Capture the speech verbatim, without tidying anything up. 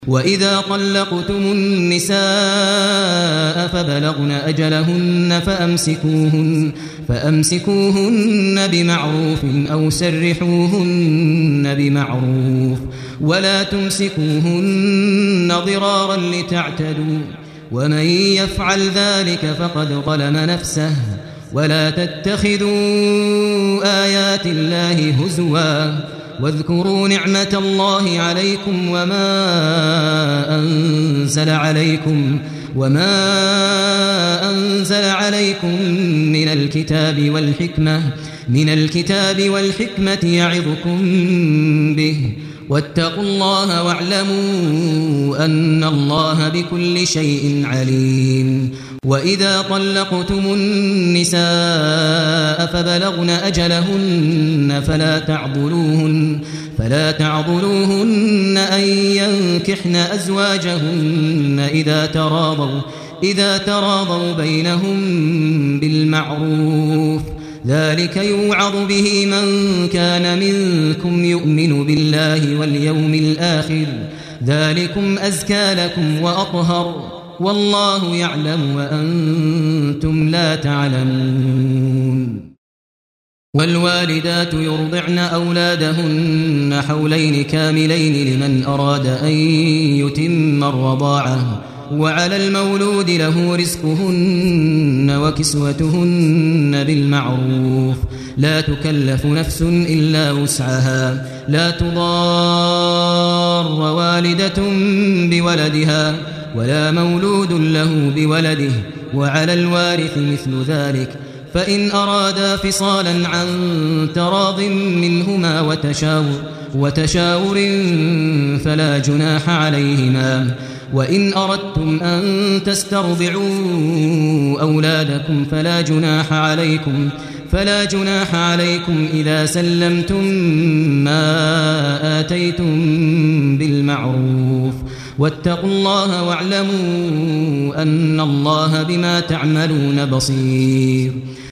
وإذا طلقتم النساء فبلغن أجلهن فأمسكوهن, فأمسكوهن بمعروف أو سرحوهن بمعروف ولا تمسكوهن ضرارا لتعتدوا ومن يفعل ذلك فقد ظلم نفسه ولا تتخذوا آيات الله هزوا واذكروا نعمة الله عليكم وما أنزل عليكم وما أنزل عليكم من الكتاب والحكمة من الكتاب والحكمة يعظكم به واتقوا الله واعلموا أن الله بكل شيء عليم. وإذا طلقتم النساء فبلغن أجلهن فلا تعضلوهن فلا تعضلوهن أن ينكحن أزواجهن إذا تراضوا إذا تراضوا بينهم بالمعروف ذلك يوعظ به من كان منكم يؤمن بالله واليوم الآخر ذلكم أزكى لكم وأطهر والله يعلم وأنتم لا تعلمون. والوالدات يرضعن أولادهن حولين كاملين لمن أراد أن يتم الرضاعة وعلى المولود له رزقهن وكسوتهن بالمعروف لا تكلف نفس إلا وسعها لا تضار والدة بولدها ولا مولود له بولده وعلى الوارث مثل ذلك فإن أرادا فصالا عن تراض منهما وتشاور, وتشاور فلا جناح عليهما. وإن أردتم أن تسترضعوا أولادكم فلا جناح عليكم فلا جناح عليكم إذا سلمتم ما آتيتم بالمعروف واتقوا الله واعلموا أن الله بما تعملون بصير.